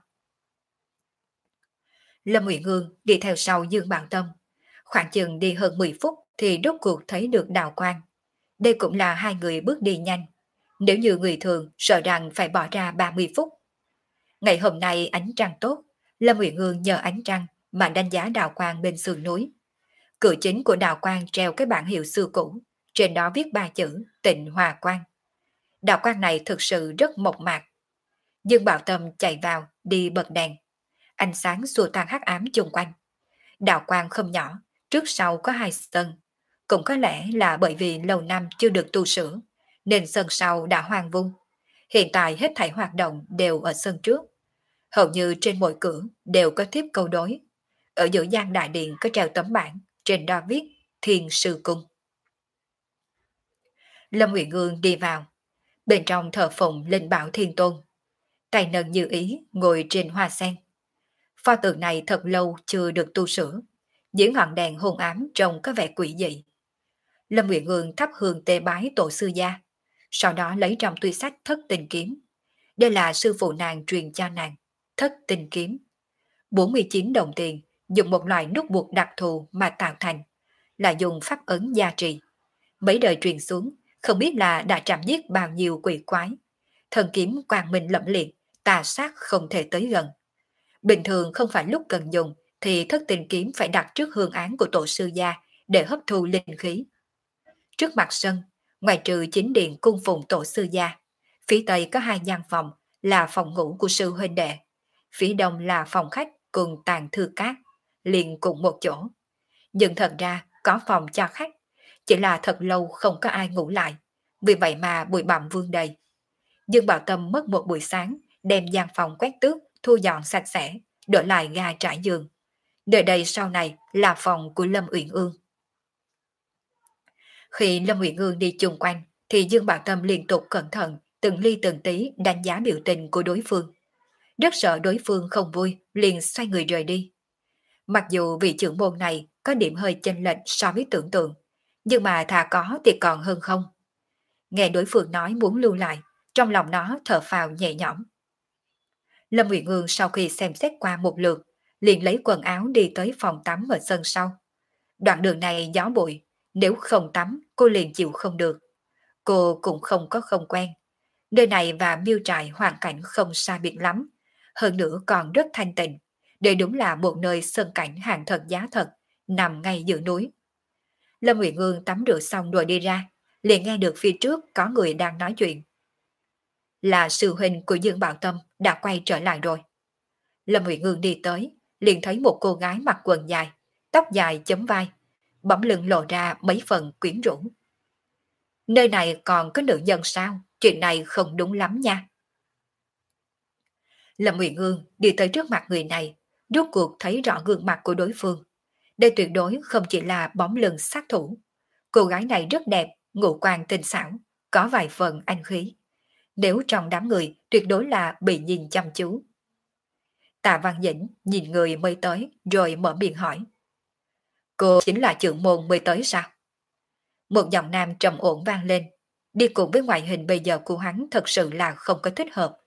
Lâm Uyển Ương đi theo sau Dương Bảo Tâm. Khoảng chừng đi hơn 10 phút thì rốt cuộc thấy được đào quang. Đây cũng là 2 người bước đi nhanh. Nếu như người thường sợ rằng phải bỏ ra 30 phút. Ngày hôm nay ánh trăng tốt, Lâm Uyển Ương nhờ ánh trăng mà đánh giá đào quang bên sườn núi. Cửa chính của đào quang treo cái bảng hiệu xưa cũ, trên đó viết 3 chữ Tịnh Hòa Quang. Đào quang này thực sự rất mộc mạc. Dương Bảo Tâm chạy vào đi bật đèn. Ánh sáng xua tan hắc ám chung quanh. Đào quang không nhỏ, trước sau có 2 sân. Cũng có lẽ là bởi vì lâu năm chưa được tu sửa, nên sân sau đã hoang vu. Hiện tại hết thảy hoạt động đều ở sân trước. Hầu như trên mỗi cửa đều có tiếp câu đối. Ở giữa gian đại điện có treo tấm bảng, trên đó viết Thiên Sư Cung. Lâm Uyển Ương đi vào. Bên trong thờ phụng Linh Bảo Thiên Tôn. Tay nâng như ý ngồi trên hoa sen. Pho tượng này thật lâu chưa được tu sửa. Dưới ngọn đèn hôn ám trông có vẻ quỷ dị. Lâm Uyển Ương thắp hương tế bái tổ sư gia. Sau đó lấy trong túi sách Thất Tinh Kiếm. Đây là sư phụ nàng truyền cho nàng. Thất Tinh Kiếm. 49 đồng tiền, dùng một loại nút buộc đặc thù mà tạo thành. Là dùng pháp ấn gia trì. Mấy đời truyền xuống, không biết là đã chạm giết bao nhiêu quỷ quái. thần kiếm quang minh lẫm liệt, tà sát không thể tới gần. Bình thường không phải lúc cần dùng thì thất tình kiếm phải đặt trước hương án của tổ sư gia để hấp thu linh khí. Trước mặt sân, ngoài trừ chính điện cung phụng tổ sư gia, phía tây có hai gian phòng là phòng ngủ của sư huynh đệ, phía đông là phòng khách cùng tàn thư cát, liền cùng một chỗ. Nhưng thật ra có phòng cho khách, chỉ là thật lâu không có ai ngủ lại, vì vậy mà bụi bặm vương đầy. Dương Bảo Tâm mất một buổi sáng, đem gian phòng quét tước, thu dọn sạch sẽ, đổi lại ga trải giường. Nơi đây sau này là phòng của Lâm Uyển Ương. Khi Lâm Uyển Ương đi chung quanh, thì Dương Bảo Tâm liên tục cẩn thận, từng ly từng tí đánh giá biểu tình của đối phương. Rất sợ đối phương không vui, liền xoay người rời đi. Mặc dù vị trưởng môn này có điểm hơi chênh lệch so với tưởng tượng, nhưng mà thà có thì còn hơn không. Nghe đối phương nói muốn lưu lại, trong lòng nó thở phào nhẹ nhõm. Lâm Uyển Ương sau khi xem xét qua một lượt, liền lấy quần áo đi tới phòng tắm ở sân sau. Đoạn đường này gió bụi, nếu không tắm cô liền chịu không được. Cô cũng không quen. Nơi này và miêu trại hoàn cảnh không xa biệt lắm, hơn nữa còn rất thanh tịnh. Đây đúng là một nơi sơn cảnh hàng thật giá thật, nằm ngay giữa núi. Lâm Uyển Ương tắm rửa xong rồi đi ra, liền nghe được phía trước có người đang nói chuyện. Là sư huynh của Dương Bảo Tâm đã quay trở lại rồi. Lâm Uyển Ương đi tới, liền thấy một cô gái mặc quần dài, tóc dài chấm vai, bỗng lưng lộ ra mấy phần quyến rũ. Nơi này còn có nữ nhân sao? Chuyện này không đúng lắm nha. Lâm Uyển Ương đi tới trước mặt người này, rốt cuộc thấy rõ gương mặt của đối phương. Đây tuyệt đối không chỉ là bóng lưng sát thủ. Cô gái này rất đẹp, ngũ quan tinh xảo, có vài phần anh khí. Nếu trong đám người tuyệt đối là bị nhìn chăm chú. Tạ Văn Dĩnh nhìn người mới tới rồi mở miệng hỏi. Cô chính là trưởng môn mới tới sao? Một giọng nam trầm ổn vang lên. Đi cùng với ngoại hình bây giờ của hắn thật sự là không có thích hợp.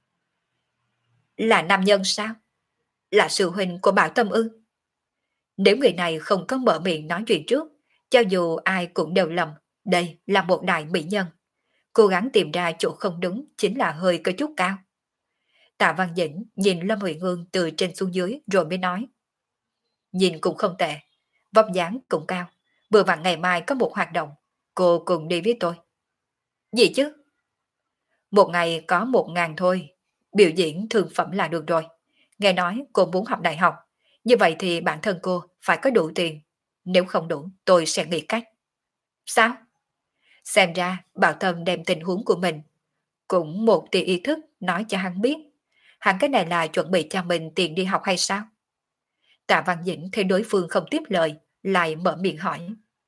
Là nam nhân sao? Là sư huynh của Bảo Tâm ư? Nếu người này không có mở miệng nói chuyện trước, cho dù ai cũng đều lầm, đây là một đại mỹ nhân. Cố gắng tìm ra chỗ không đúng chính là hơi có chút cao. Tạ Văn Dĩnh nhìn Lâm Uyển Ương từ trên xuống dưới rồi mới nói. Nhìn cũng không tệ, vóc dáng cũng cao. Vừa vặn ngày mai có một hoạt động, cô cùng đi với tôi. Gì chứ? Một ngày có 1.000 thôi, biểu diễn thường phẩm là được rồi. Nghe nói cô muốn học đại học, như vậy thì bản thân cô phải có đủ tiền. Nếu không đủ, tôi sẽ nghĩ cách. Sao? Xem ra Bảo Tâm đem tình huống của mình cũng một tia ý thức nói cho hắn biết. Hắn cái này là chuẩn bị cho mình tiền đi học hay sao? Tạ Văn Dĩnh thấy đối phương không tiếp lời, lại mở miệng hỏi.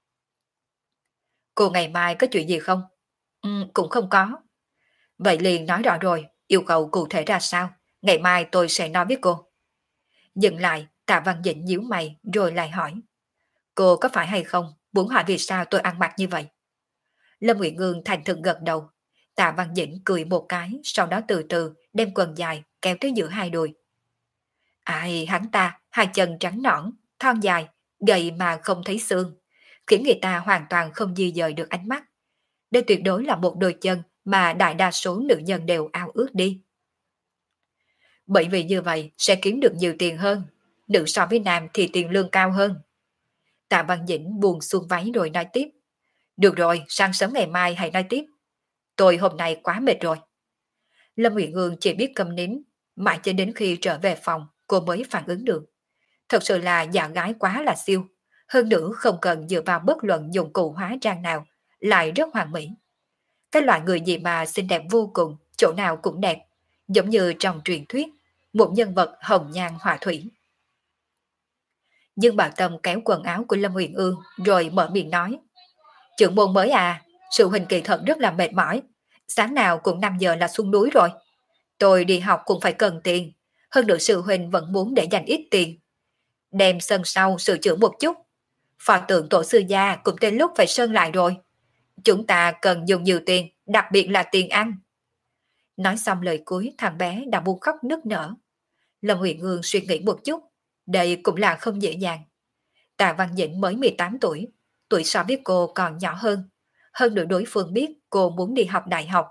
Cô ngày mai có chuyện gì không? Cũng không có. Vậy liền nói rõ rồi, yêu cầu cụ thể ra sao? Ngày mai tôi sẽ nói với cô. Dừng lại, Tạ Văn Dĩnh nhíu mày rồi lại hỏi. Cô có phải hay không? Muốn hỏi vì sao tôi ăn mặc như vậy? Lâm Uyển Ương thành thực gật đầu. Tạ Văn Dĩnh cười một cái, sau đó từ từ đem quần dài kéo tới giữa hai đùi. Ai, hắn ta, hai chân trắng nõn, thon dài, gầy mà không thấy xương, khiến người ta hoàn toàn không di dời được ánh mắt. Đây tuyệt đối là một đôi chân mà đại đa số nữ nhân đều ao ước đi. Bởi vì như vậy sẽ kiếm được nhiều tiền hơn, nữ so với nam thì tiền lương cao hơn. Tạ Văn Dĩnh buồn xuông váy rồi nói tiếp. Được rồi, sáng sớm ngày mai hãy nói tiếp. Tôi hôm nay quá mệt rồi. Lâm Uyển Ương chỉ biết câm nín, mãi cho đến khi trở về phòng cô mới phản ứng được. Thật sự là dạng gái quá là siêu, hơn nữa không cần dựa vào bất luận dụng cụ hóa trang nào, lại rất hoàn mỹ. Cái loại người gì mà xinh đẹp vô cùng, chỗ nào cũng đẹp, giống như trong truyền thuyết, một nhân vật hồng nhan họa thủy. Dương Bảo Tâm kéo quần áo của Lâm Uyển Ương rồi mở miệng nói. Trưởng môn mới à, sự huynh kỳ thật rất là mệt mỏi, sáng nào cũng 5 giờ là xuống núi rồi. Tôi đi học cũng phải cần tiền, hơn nữa sư huynh vẫn muốn để dành ít tiền. Đem sân sau sửa chữa một chút. Pho tượng tổ sư gia cũng tới lúc phải sơn lại rồi. Chúng ta cần dùng nhiều tiền, đặc biệt là tiền ăn. Nói xong lời cuối thằng bé đã buông khóc nức nở. Lâm Uyển Ương suy nghĩ một chút, đây cũng là không dễ dàng. Tạ Văn Dĩnh mới 18 tuổi so với cô còn nhỏ hơn. Hơn nữa đối phương biết cô muốn đi học đại học,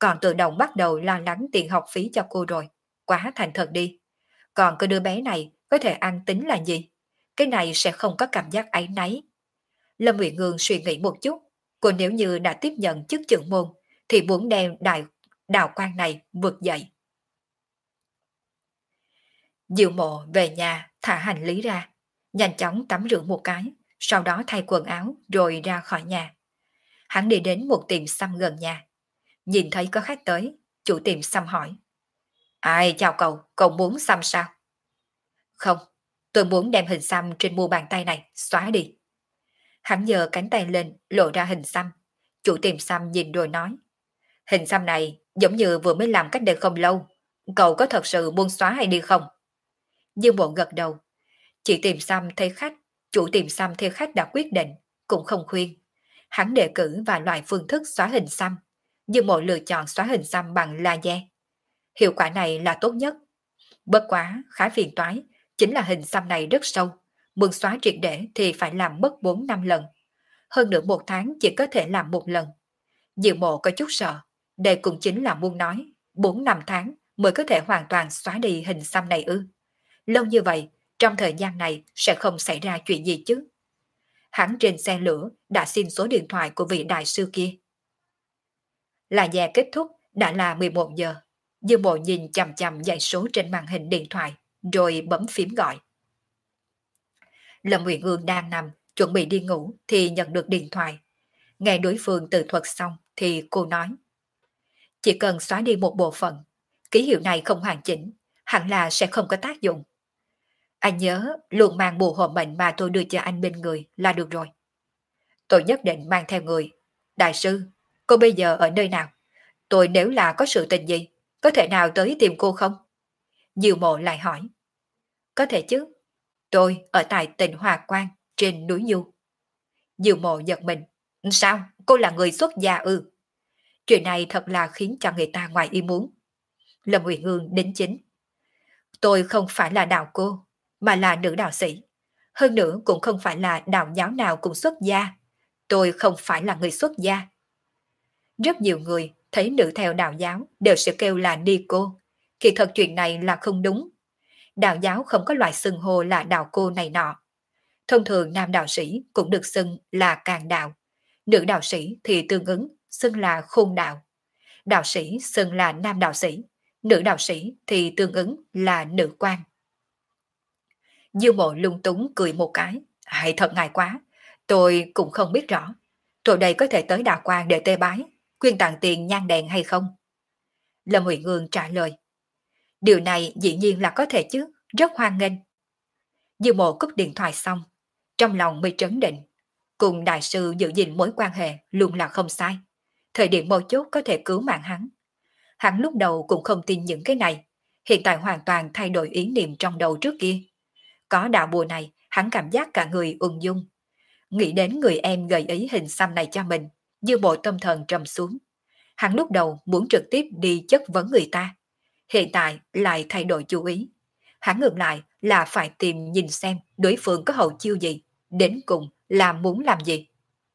còn tự động bắt đầu lo lắng tiền học phí cho cô rồi. Quá thành thật đi. Còn cái đứa bé này có thể ăn tính là gì? Cái này sẽ không có cảm giác áy náy. Lâm Uyển Ngương suy nghĩ một chút, cô nếu như đã tiếp nhận chức trưởng môn, thì muốn đem đào quan này vượt dậy. Diệu Mộ về nhà thả hành lý ra, nhanh chóng tắm rửa một cái, sau đó thay quần áo rồi ra khỏi nhà. Hắn đi đến một tiệm xăm gần nhà. Nhìn thấy có khách tới, chủ tiệm xăm hỏi. Ai chào cậu muốn xăm sao? Không, tôi muốn đem hình xăm trên mu bàn tay này xóa đi. Hắn giơ cánh tay lên, lộ ra hình xăm. Chủ tiệm xăm nhìn rồi nói. Hình xăm này giống như vừa mới làm cách đây không lâu. Cậu có thật sự muốn xóa hay đi không? Dương Bộ gật đầu. Chị tìm xăm thấy khách, chủ tìm xăm theo khách đã quyết định, cũng không khuyên. Hắn đề cử vài loại phương thức xóa hình xăm. Dương Bộ lựa chọn xóa hình xăm bằng laser. Hiệu quả này là tốt nhất. Bất quá, khá phiền toái, chính là hình xăm này rất sâu. Muốn xóa triệt để thì phải làm mất 4-5 lần. Hơn nữa một tháng chỉ có thể làm một lần. Diệu Mộ có chút sợ. Đây cũng chính là muốn nói 4-5 tháng mới có thể hoàn toàn xóa đi hình xăm này ư. Lâu như vậy, trong thời gian này sẽ không xảy ra chuyện gì chứ. Hắn trên xe lửa đã xin số điện thoại của vị đại sư kia. Là già kết thúc đã là 11 giờ. Dương Bộ nhìn chằm chằm dãy số trên màn hình điện thoại, rồi bấm phím gọi. Lâm Uyển Ương đang nằm, chuẩn bị đi ngủ thì nhận được điện thoại. Nghe đối phương tự thuật xong thì cô nói. Chỉ cần xóa đi một bộ phận, ký hiệu này không hoàn chỉnh, hẳn là sẽ không có tác dụng. Anh nhớ luôn mang bùa hộ mệnh mà tôi đưa cho anh bên người là được rồi. Tôi nhất định mang theo người. Đại sư, cô bây giờ ở nơi nào? Tôi nếu là có sự tình gì, có thể nào tới tìm cô không? Diệu Mộ lại hỏi. Có thể chứ. Tôi ở tại tỉnh Hòa Quang, trên núi Du. Diệu Mộ giật mình. Sao? Cô là người xuất gia ư? Chuyện này thật là khiến cho người ta ngoài ý muốn. Lâm Uyển Ương đính chính. Tôi không phải là đạo cô, mà là nữ đạo sĩ. Hơn nữa cũng không phải là đạo giáo nào cũng xuất gia. Tôi không phải là người xuất gia. Rất nhiều người thấy nữ theo đạo giáo đều sẽ kêu là ni cô. Kỳ thật chuyện này là không đúng. Đạo giáo không có loại xưng hô là đạo cô này nọ. Thông thường nam đạo sĩ cũng được xưng là càng đạo. Nữ đạo sĩ thì tương ứng xưng là khôn đạo. Đạo sĩ xưng là nam đạo sĩ. Nữ đạo sĩ thì tương ứng là nữ quan. Dương Mộ lung túng cười một cái. Hay thật ngại quá. Tôi cũng không biết rõ. Tôi đây có thể tới đạo quan để tê bái, quyên tặng tiền nhang đèn hay không? Lâm Uyển Ương trả lời. Điều này dĩ nhiên là có thể chứ. Rất hoan nghênh. Dương Mộ cúp điện thoại xong. Trong lòng mới trấn định. Cùng đại sư giữ gìn mối quan hệ luôn là không sai. Thời điểm mấu chốt có thể cứu mạng hắn. Hắn lúc đầu cũng không tin những cái này. Hiện tại hoàn toàn thay đổi ý niệm trong đầu trước kia. Có đạo bùa này, hắn cảm giác cả người ung dung. Nghĩ đến người em gợi ý hình xăm này cho mình, dư bộ tâm thần trầm xuống. Hắn lúc đầu muốn trực tiếp đi chất vấn người ta. Hiện tại lại thay đổi chú ý. Hắn ngược lại là phải tìm nhìn xem đối phương có hậu chiêu gì, đến cùng là muốn làm gì.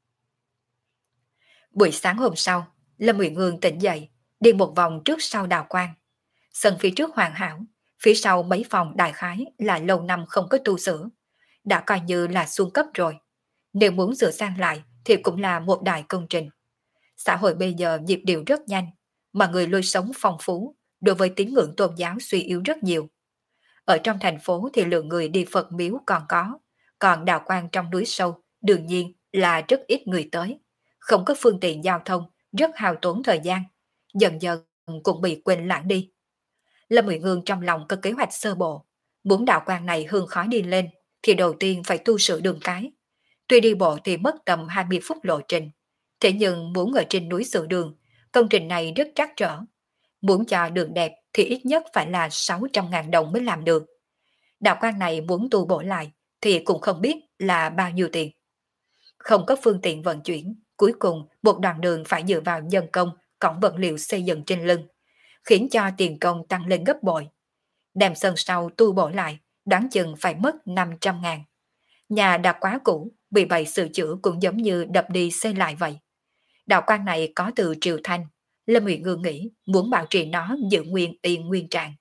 Buổi sáng hôm sau, Lâm Uyển Ương tỉnh dậy, đi một vòng trước sau đào quang. Sân phía trước hoàn hảo, phía sau mấy phòng đại khái là lâu năm không có tu sửa. Đã coi như là xuống cấp rồi. Nếu muốn sửa sang lại thì cũng là một đại công trình. Xã hội bây giờ nhịp điệu rất nhanh, mà người lối sống phong phú, đối với tín ngưỡng tôn giáo suy yếu rất nhiều. Ở trong thành phố thì lượng người đi Phật miếu còn đạo quan trong núi sâu đương nhiên là rất ít người tới. Không có phương tiện giao thông, rất hao tốn thời gian, dần dần cũng bị quên lãng đi. Lâm Uyển Ương trong lòng có kế hoạch sơ bộ, muốn đạo quan này hương khói đi lên thì đầu tiên phải tu sửa đường cái. Tuy đi bộ thì mất tầm 20 phút lộ trình, thế nhưng muốn ở trên núi sửa đường, công trình này rất trắc trở. Muốn cho đường đẹp thì ít nhất phải là 600.000 đồng mới làm được. Đạo quan này muốn tu bổ lại thì cũng không biết là bao nhiêu tiền. Không có phương tiện vận chuyển, cuối cùng một đoạn đường phải dựa vào nhân công, cõng vật liệu xây dựng trên lưng, khiến cho tiền công tăng lên gấp bội. Đem sân sau tu bổ lại, đoán chừng phải mất 500.000. Nhà đã quá cũ, vì vậy sửa chữa cũng giống như đập đi xây lại vậy. Đạo quan này có từ triều Thanh, Lâm Uyển Ương nghĩ muốn bảo trì nó giữ nguyên yên nguyên trạng.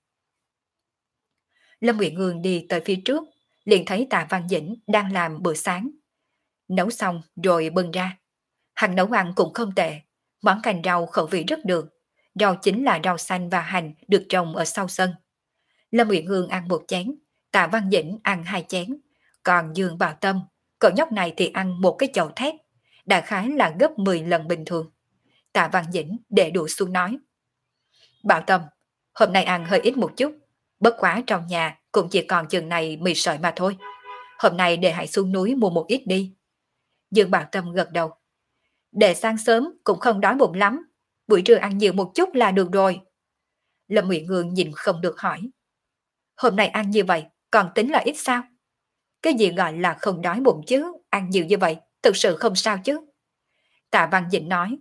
Lâm Uyển Ương đi tới phía trước, liền thấy Tạ Văn Dĩnh đang làm bữa sáng. Nấu xong rồi bưng ra. Hắn nấu ăn cũng không tệ, món canh rau khẩu vị rất được. Rau chính là rau xanh và hành được trồng ở sau sân. Lâm Uyển Ương ăn một chén, Tạ Văn Dĩnh ăn hai chén, còn Dương Bảo Tâm, cậu nhóc này thì ăn một cái chậu thét, đại khái là gấp 10 lần bình thường. Tạ Văn Dĩnh để đũa xuống nói: Bảo Tâm, hôm nay ăn hơi ít một chút, bất quá trong nhà cũng chỉ còn chừng này mì sợi mà thôi. Hôm nay để hãy xuống núi mua một ít đi. Dương Bảo Tâm gật đầu. Để sáng sớm cũng không đói bụng lắm, buổi trưa ăn nhiều một chút là được rồi. Lâm Uyển Ương nhìn không được hỏi: Hôm nay ăn như vậy, còn tính là ít sao? Cái gì gọi là không đói bụng chứ, ăn nhiều như vậy, thực sự không sao chứ. Tạ Văn Dĩnh nói: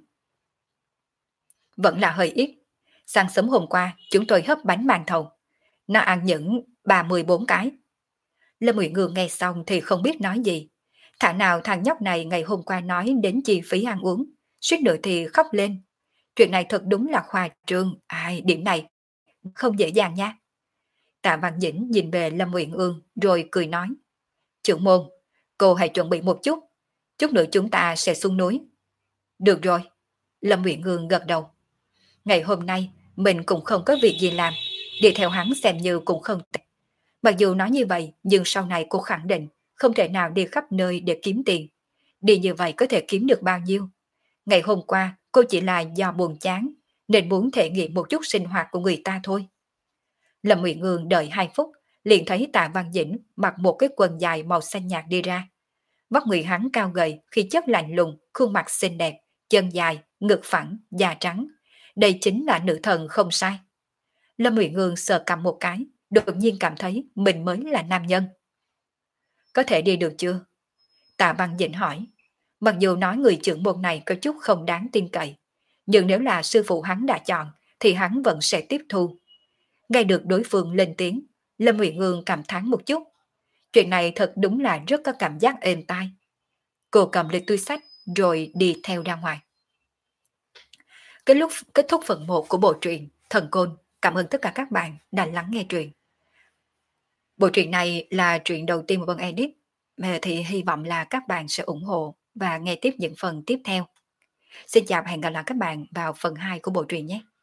Vẫn là hơi ít. Sáng sớm hôm qua, chúng tôi hấp bánh màn thầu. Nó ăn những 34 cái. Lâm Uyển Ương nghe xong thì không biết nói gì. Thả nào thằng nhóc này ngày hôm qua nói đến chi phí ăn uống, suýt nữa thì khóc lên. Chuyện này thật đúng là khoa trương, ai điểm này không dễ dàng nha. Tạ Văn Dĩnh nhìn về Lâm Uyển Ương rồi cười nói: Trưởng môn, cô hãy chuẩn bị một chút nữa chúng ta sẽ xuống núi. Được rồi, Lâm Uyển Ương gật đầu. Ngày hôm nay mình cũng không có việc gì làm, đi theo hắn xem như cũng không tệ. Mặc dù nói như vậy, nhưng sau này cô khẳng định không thể nào đi khắp nơi để kiếm tiền. Đi như vậy có thể kiếm được bao nhiêu? Ngày hôm qua cô chỉ là do buồn chán, nên muốn thể nghiệm một chút sinh hoạt của người ta thôi. Lâm Uyển Ương đợi 2 phút, liền thấy Tạ Văn Dĩnh mặc một cái quần dài màu xanh nhạt đi ra. Vóc người hắn cao gầy, khí chất lạnh lùng, khuôn mặt xinh đẹp, chân dài, ngực phẳng, da trắng. Đây chính là nữ thần không sai. Lâm Uyển Ương sờ cầm một cái, đột nhiên cảm thấy mình mới là nam nhân. Có thể đi được chưa? Tạ Văn Dĩnh hỏi. Mặc dù nói người trưởng môn này có chút không đáng tin cậy, nhưng nếu là sư phụ hắn đã chọn, thì hắn vẫn sẽ tiếp thu. Nghe được đối phương lên tiếng, Lâm Uyển Ương cảm thán một chút. Chuyện này thật đúng là rất có cảm giác êm tai. Cô cầm lên túi sách rồi đi theo ra ngoài. Cái lúc kết thúc phần 1 của bộ truyện Thần Côn, cảm ơn tất cả các bạn đã lắng nghe truyện. Bộ truyện này là truyện đầu tiên của Vân Edit, thì hy vọng là các bạn sẽ ủng hộ và nghe tiếp những phần tiếp theo. Xin chào và hẹn gặp lại các bạn vào phần 2 của bộ truyện nhé.